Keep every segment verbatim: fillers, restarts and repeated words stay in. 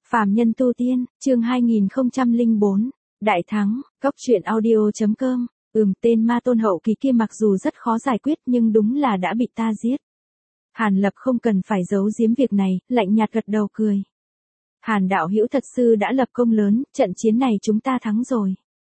Phàm nhân tu tiên, chương hai nghìn không trăm lẻ bốn, Đại thắng, cốc truyện audio.com, ừm tên ma tôn hậu kỳ kia mặc dù rất khó giải quyết nhưng đúng là đã bị ta giết. Hàn Lập không cần phải giấu giếm việc này, lạnh nhạt gật đầu cười. Hàn đạo hữu thật sự đã lập công lớn, trận chiến này chúng ta thắng rồi.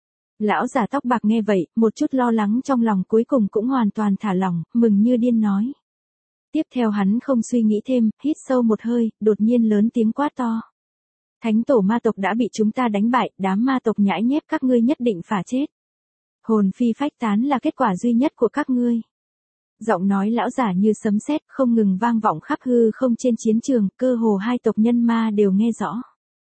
Lão già tóc bạc nghe vậy, một chút lo lắng trong lòng cuối cùng cũng hoàn toàn thả lỏng, mừng như điên nói. Tiếp theo hắn không suy nghĩ thêm, hít sâu một hơi, đột nhiên lớn tiếng quát to. Thánh tổ ma tộc đã bị chúng ta đánh bại, đám ma tộc nhãi nhép các ngươi nhất định phải chết. Hồn phi phách tán là kết quả duy nhất của các ngươi. Giọng nói lão giả như sấm sét không ngừng vang vọng khắp hư không trên chiến trường, cơ hồ hai tộc nhân ma đều nghe rõ.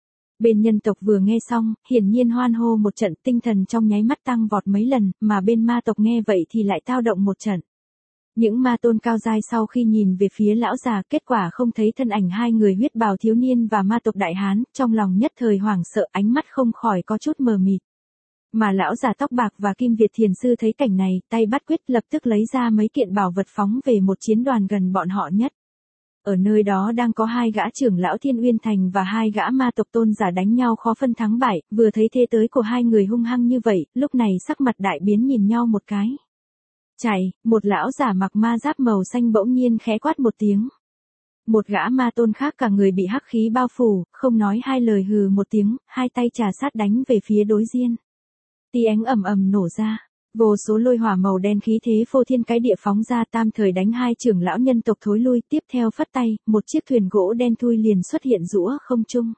Bên nhân tộc vừa nghe xong, hiển nhiên hoan hô một trận, tinh thần trong nháy mắt tăng vọt mấy lần, mà bên ma tộc nghe vậy thì lại tao động một trận. Những ma tôn cao giai sau khi nhìn về phía lão già, kết quả không thấy thân ảnh hai người huyết bào thiếu niên và ma tộc đại hán, trong lòng nhất thời hoảng sợ, ánh mắt không khỏi có chút mờ mịt. Mà lão già tóc bạc và Kim Việt Thiền Sư thấy cảnh này, tay bắt quyết lập tức lấy ra mấy kiện bảo vật phóng về một chiến đoàn gần bọn họ nhất. Ở nơi đó đang có hai gã trưởng lão Thiên Uyên Thành và hai gã ma tộc tôn giả đánh nhau khó phân thắng bại, vừa thấy thế tới của hai người hung hăng như vậy, lúc này sắc mặt đại biến nhìn nhau một cái. Chạy, một lão giả mặc ma giáp màu xanh bỗng nhiên khẽ quát một tiếng. Một gã ma tôn khác cả người bị hắc khí bao phủ, không nói hai lời hừ một tiếng, hai tay trà sát đánh về phía đối diện. Tiếng ầm ầm nổ ra, vô số lôi hỏa màu đen khí thế phô thiên cái địa phóng ra, tam thời đánh hai trưởng lão nhân tộc thối lui, tiếp theo phất tay, một chiếc thuyền gỗ đen thui liền xuất hiện giữa không trung.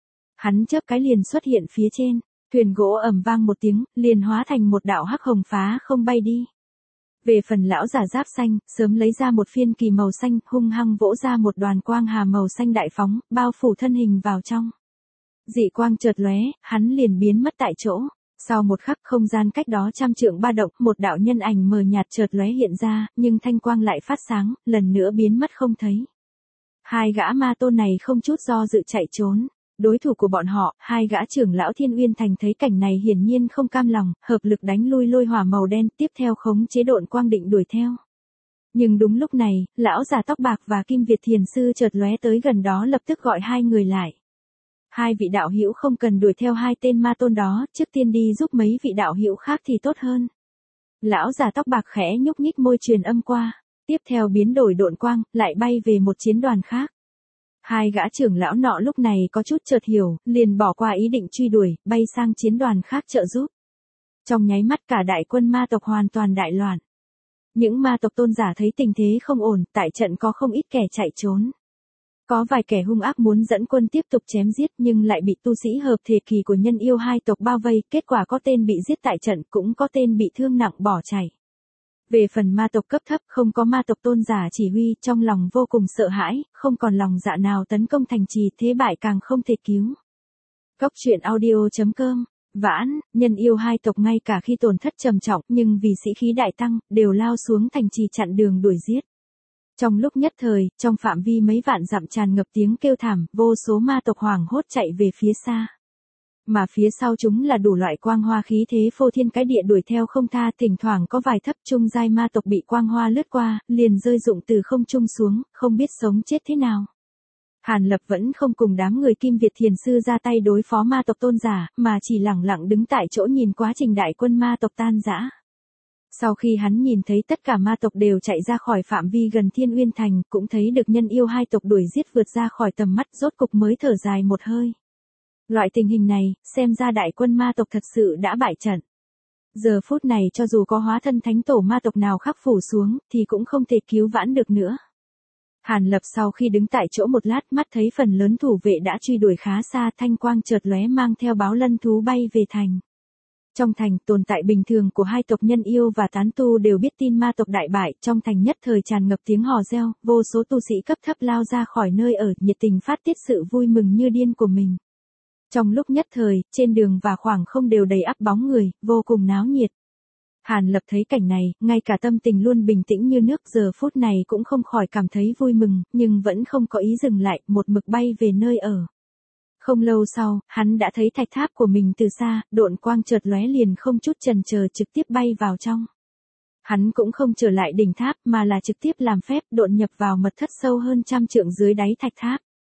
Hắn chớp cái liền xuất hiện phía trên, thuyền gỗ ầm vang một tiếng, liền hóa thành một đạo hắc hồng phá không bay đi. Về phần lão giả giáp xanh, sớm lấy ra một phiên kỳ màu xanh, hung hăng vỗ ra một đoàn quang hà màu xanh đại phóng, bao phủ thân hình vào trong. Dị quang chợt lóe, hắn liền biến mất tại chỗ. Sau một khắc không gian cách đó trăm trượng ba động, một đạo nhân ảnh mờ nhạt chợt lóe hiện ra, nhưng thanh quang lại phát sáng, lần nữa biến mất không thấy. Hai gã ma tôn này không chút do dự chạy trốn. Đối thủ của bọn họ, hai gã trưởng lão Thiên Uyên Thành thấy cảnh này hiển nhiên không cam lòng, hợp lực đánh lui lôi hỏa màu đen, tiếp theo khống chế độn quang định đuổi theo. Nhưng đúng lúc này, lão già tóc bạc và Kim Việt Thiền Sư chợt lóe tới gần đó lập tức gọi hai người lại. Hai vị đạo hữu không cần đuổi theo hai tên ma tôn đó, trước tiên đi giúp mấy vị đạo hữu khác thì tốt hơn. Lão già tóc bạc khẽ nhúc nhích môi truyền âm qua, tiếp theo biến đổi độn quang, lại bay về một chiến đoàn khác. Hai gã trưởng lão nọ lúc này có chút chợt hiểu, liền bỏ qua ý định truy đuổi, bay sang chiến đoàn khác trợ giúp. Trong nháy mắt cả đại quân ma tộc hoàn toàn đại loạn. Những ma tộc tôn giả thấy tình thế không ổn, tại trận có không ít kẻ chạy trốn. Có vài kẻ hung ác muốn dẫn quân tiếp tục chém giết nhưng lại bị tu sĩ hợp thể kỳ của nhân yêu hai tộc bao vây, kết quả có tên bị giết tại trận, cũng có tên bị thương nặng bỏ chạy. Về phần ma tộc cấp thấp không có ma tộc tôn giả chỉ huy, trong lòng vô cùng sợ hãi, không còn lòng dạ nào tấn công thành trì, thế bại càng không thể cứu. Cốc truyện audio.com, vãn, nhân yêu hai tộc ngay cả khi tổn thất trầm trọng nhưng vì sĩ khí đại tăng, đều lao xuống thành trì chặn đường đuổi giết. Trong lúc nhất thời, trong phạm vi mấy vạn dặm tràn ngập tiếng kêu thảm, vô số ma tộc hoảng hốt chạy về phía xa. Mà phía sau chúng là đủ loại quang hoa khí thế phô thiên cái địa đuổi theo không tha, thỉnh thoảng có vài thấp trung giai ma tộc bị quang hoa lướt qua, liền rơi rụng từ không trung xuống, không biết sống chết thế nào. Hàn Lập vẫn không cùng đám người Kim Việt Thiền Sư ra tay đối phó ma tộc tôn giả, mà chỉ lẳng lặng đứng tại chỗ nhìn quá trình đại quân ma tộc tan rã. Sau khi hắn nhìn thấy tất cả ma tộc đều chạy ra khỏi phạm vi gần Thiên Uyên Thành, cũng thấy được nhân yêu hai tộc đuổi giết vượt ra khỏi tầm mắt, rốt cục mới thở dài một hơi. Loại tình hình này, xem ra đại quân ma tộc thật sự đã bại trận. Giờ phút này cho dù có hóa thân thánh tổ ma tộc nào khắc phủ xuống, thì cũng không thể cứu vãn được nữa. Hàn Lập sau khi đứng tại chỗ một lát, mắt thấy phần lớn thủ vệ đã truy đuổi khá xa, thanh quang chợt lóe mang theo báo lân thú bay về thành. Trong thành, tồn tại bình thường của hai tộc nhân yêu và tán tu đều biết tin ma tộc đại bại, trong thành nhất thời tràn ngập tiếng hò reo, vô số tu sĩ cấp thấp lao ra khỏi nơi ở, nhiệt tình phát tiết sự vui mừng như điên của mình. Trong lúc nhất thời, trên đường và khoảng không đều đầy ắp bóng người, vô cùng náo nhiệt. Hàn Lập thấy cảnh này, ngay cả tâm tình luôn bình tĩnh như nước giờ phút này cũng không khỏi cảm thấy vui mừng, nhưng vẫn không có ý dừng lại, một mực bay về nơi ở. Không lâu sau, hắn đã thấy thạch tháp của mình từ xa, độn quang chợt lóe liền không chút chần chờ trực tiếp bay vào trong. Hắn cũng không trở lại đỉnh tháp mà là trực tiếp làm phép độn nhập vào mật thất sâu hơn trăm trượng dưới đáy thạch tháp.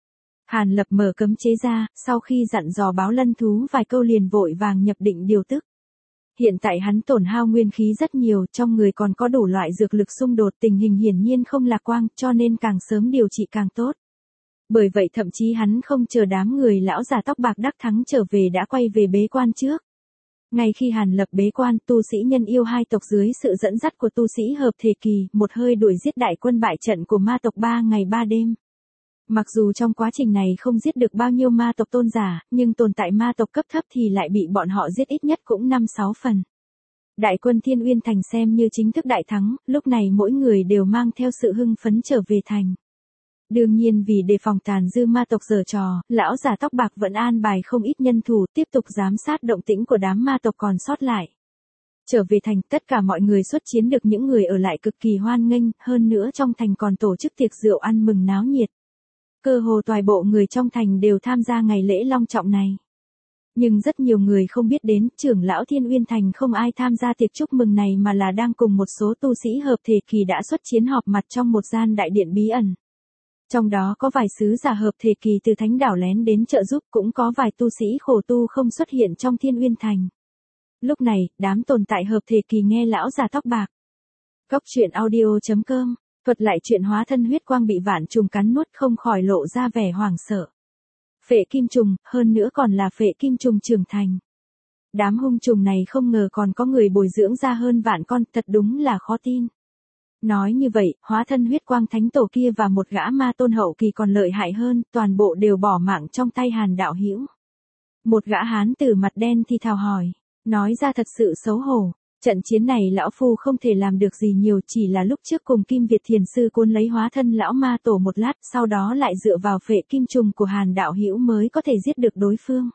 Hàn Lập mở cấm chế ra, sau khi dặn dò báo lân thú vài câu liền vội vàng nhập định điều tức. Hiện tại hắn tổn hao nguyên khí rất nhiều, trong người còn có đủ loại dược lực xung đột, tình hình hiển nhiên không lạc quan, cho nên càng sớm điều trị càng tốt. Bởi vậy thậm chí hắn không chờ đám người lão già tóc bạc đắc thắng trở về đã quay về bế quan trước. Ngay khi Hàn Lập bế quan, tu sĩ nhân yêu hai tộc dưới sự dẫn dắt của tu sĩ hợp thể kỳ, một hơi đuổi giết đại quân bại trận của ma tộc ba ngày ba đêm. Mặc dù trong quá trình này không giết được bao nhiêu ma tộc tôn giả, nhưng tồn tại ma tộc cấp thấp thì lại bị bọn họ giết ít nhất cũng năm sáu phần. Đại quân Thiên Uyên Thành xem như chính thức đại thắng, lúc này mỗi người đều mang theo sự hưng phấn trở về thành. Đương nhiên vì đề phòng tàn dư ma tộc giở trò, lão già tóc bạc vẫn an bài không ít nhân thủ tiếp tục giám sát động tĩnh của đám ma tộc còn sót lại. Trở về thành, tất cả mọi người xuất chiến được những người ở lại cực kỳ hoan nghênh, hơn nữa trong thành còn tổ chức tiệc rượu ăn mừng náo nhiệt. Cơ hồ toàn bộ người trong thành đều tham gia ngày lễ long trọng này. Nhưng rất nhiều người không biết đến, trưởng lão Thiên Uyên Thành không ai tham gia tiệc chúc mừng này mà là đang cùng một số tu sĩ hợp thể kỳ đã xuất chiến họp mặt trong một gian đại điện bí ẩn. Trong đó có vài sứ giả hợp thể kỳ từ thánh đảo lén đến trợ giúp, cũng có vài tu sĩ khổ tu không xuất hiện trong Thiên Uyên Thành. Lúc này, đám tồn tại hợp thể kỳ nghe lão già tóc bạc. Cốc truyện audio chấm com thuật lại chuyện hóa thân huyết quang bị vạn trùng cắn nuốt không khỏi lộ ra vẻ hoảng sợ. Phệ kim trùng, hơn nữa còn là phệ kim trùng trưởng thành. Đám hung trùng này không ngờ còn có người bồi dưỡng ra hơn vạn con, thật đúng là khó tin. Nói như vậy, hóa thân huyết quang thánh tổ kia và một gã ma tôn hậu kỳ còn lợi hại hơn, toàn bộ đều bỏ mạng trong tay Hàn đạo hữu. Một gã hán tử mặt đen thì thào hỏi, nói ra thật sự xấu hổ. Trận chiến này lão phu không thể làm được gì nhiều, chỉ là lúc trước cùng Kim Việt Thiền Sư cuốn lấy hóa thân lão ma tổ một lát, sau đó lại dựa vào phệ kim trùng của Hàn đạo hữu mới có thể giết được đối phương.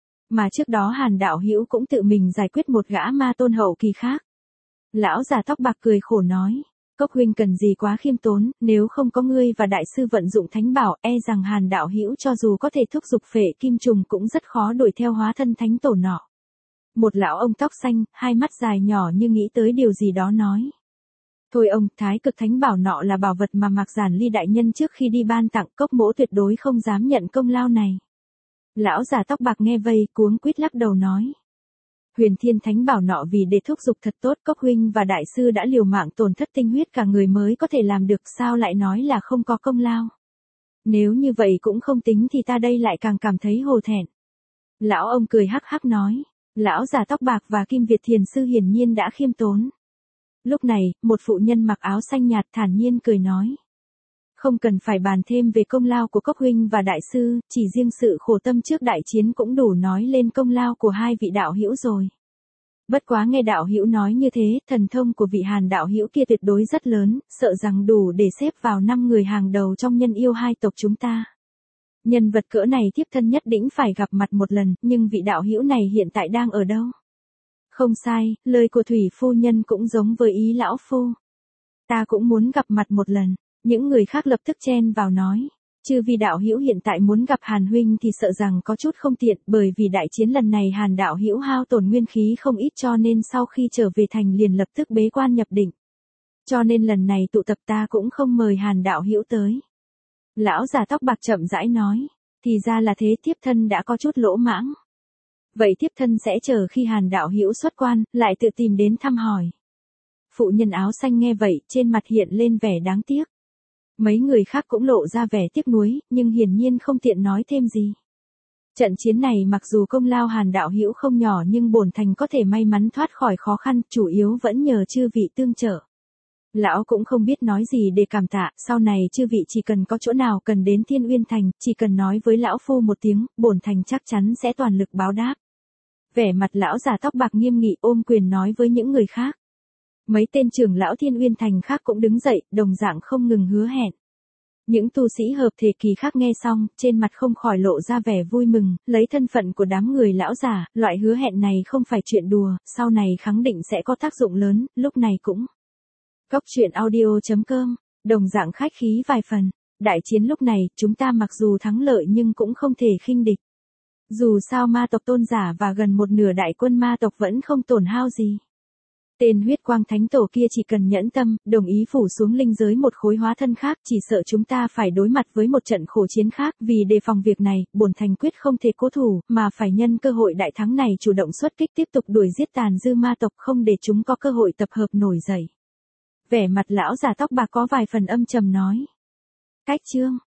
Mà trước đó Hàn đạo hữu cũng tự mình giải quyết một gã ma tôn hậu kỳ khác. Lão già tóc bạc cười khổ nói, Cốc huynh cần gì quá khiêm tốn, nếu không có ngươi và đại sư vận dụng thánh bảo, e rằng Hàn đạo hữu cho dù có thể thúc giục phệ kim trùng cũng rất khó đuổi theo hóa thân thánh tổ nọ. Một lão ông tóc xanh, hai mắt dài nhỏ như nghĩ tới điều gì đó nói. Thôi ông, thái cực thánh bảo nọ là bảo vật mà Mạc Giản Ly đại nhân trước khi đi ban tặng, Cốc mỗ tuyệt đối không dám nhận công lao này. Lão già tóc bạc nghe vây, cuống quýt lắc đầu nói. Huyền Thiên thánh bảo nọ vì để thúc giục thật tốt, Cốc huynh và đại sư đã liều mạng tổn thất tinh huyết cả người mới có thể làm được, sao lại nói là không có công lao. Nếu như vậy cũng không tính thì ta đây lại càng cảm thấy hổ thẹn. Lão ông cười hắc hắc nói. Lão già tóc bạc và Kim Việt Thiền Sư hiển nhiên đã khiêm tốn. Lúc này, một phụ nhân mặc áo xanh nhạt thản nhiên cười nói. Không cần phải bàn thêm về công lao của Cốc huynh và đại sư, chỉ riêng sự khổ tâm trước đại chiến cũng đủ nói lên công lao của hai vị đạo hữu rồi. Bất quá nghe đạo hữu nói như thế, thần thông của vị Hàn đạo hữu kia tuyệt đối rất lớn, sợ rằng đủ để xếp vào năm người hàng đầu trong nhân yêu hai tộc chúng ta. Nhân vật cỡ này thiếp thân nhất định phải gặp mặt một lần, nhưng vị đạo hữu này hiện tại đang ở đâu? Không sai, lời của Thủy phu nhân cũng giống với ý lão phu. Ta cũng muốn gặp mặt một lần, những người khác lập tức chen vào nói. Chứ vì đạo hữu hiện tại muốn gặp Hàn huynh thì sợ rằng có chút không tiện, bởi vì đại chiến lần này Hàn đạo hữu hao tổn nguyên khí không ít cho nên sau khi trở về thành liền lập tức bế quan nhập định. Cho nên lần này tụ tập ta cũng không mời Hàn đạo hữu tới. Lão già tóc bạc chậm rãi nói, thì ra là thế, thiếp thân đã có chút lỗ mãng. Vậy thiếp thân sẽ chờ khi Hàn đạo hữu xuất quan, lại tự tìm đến thăm hỏi. Phụ nhân áo xanh nghe vậy, trên mặt hiện lên vẻ đáng tiếc. Mấy người khác cũng lộ ra vẻ tiếc nuối, nhưng hiển nhiên không tiện nói thêm gì. Trận chiến này mặc dù công lao Hàn đạo hữu không nhỏ nhưng bổn thành có thể may mắn thoát khỏi khó khăn, chủ yếu vẫn nhờ chư vị tương trợ. Lão cũng không biết nói gì để cảm tạ, sau này chư vị chỉ cần có chỗ nào cần đến Thiên Uyên Thành, chỉ cần nói với lão phu một tiếng, bổn thành chắc chắn sẽ toàn lực báo đáp. Vẻ mặt lão già tóc bạc nghiêm nghị ôm quyền nói với những người khác. Mấy tên trưởng lão Thiên Uyên Thành khác cũng đứng dậy, đồng dạng không ngừng hứa hẹn. Những tu sĩ hợp thể kỳ khác nghe xong, trên mặt không khỏi lộ ra vẻ vui mừng, lấy thân phận của đám người lão già, loại hứa hẹn này không phải chuyện đùa, sau này khẳng định sẽ có tác dụng lớn, lúc này cũng. Cốc truyện audio chấm com, đồng dạng khách khí vài phần. Đại chiến lúc này, chúng ta mặc dù thắng lợi nhưng cũng không thể khinh địch. Dù sao ma tộc tôn giả và gần một nửa đại quân ma tộc vẫn không tổn hao gì. Tên huyết quang thánh tổ kia chỉ cần nhẫn tâm, đồng ý phủ xuống linh giới một khối hóa thân khác, chỉ sợ chúng ta phải đối mặt với một trận khổ chiến khác, vì đề phòng việc này, bổn thành quyết không thể cố thủ, mà phải nhân cơ hội đại thắng này chủ động xuất kích tiếp tục đuổi giết tàn dư ma tộc, không để chúng có cơ hội tập hợp nổi dậy. Vẻ mặt lão già tóc bạc có vài phần âm trầm nói. Cách chương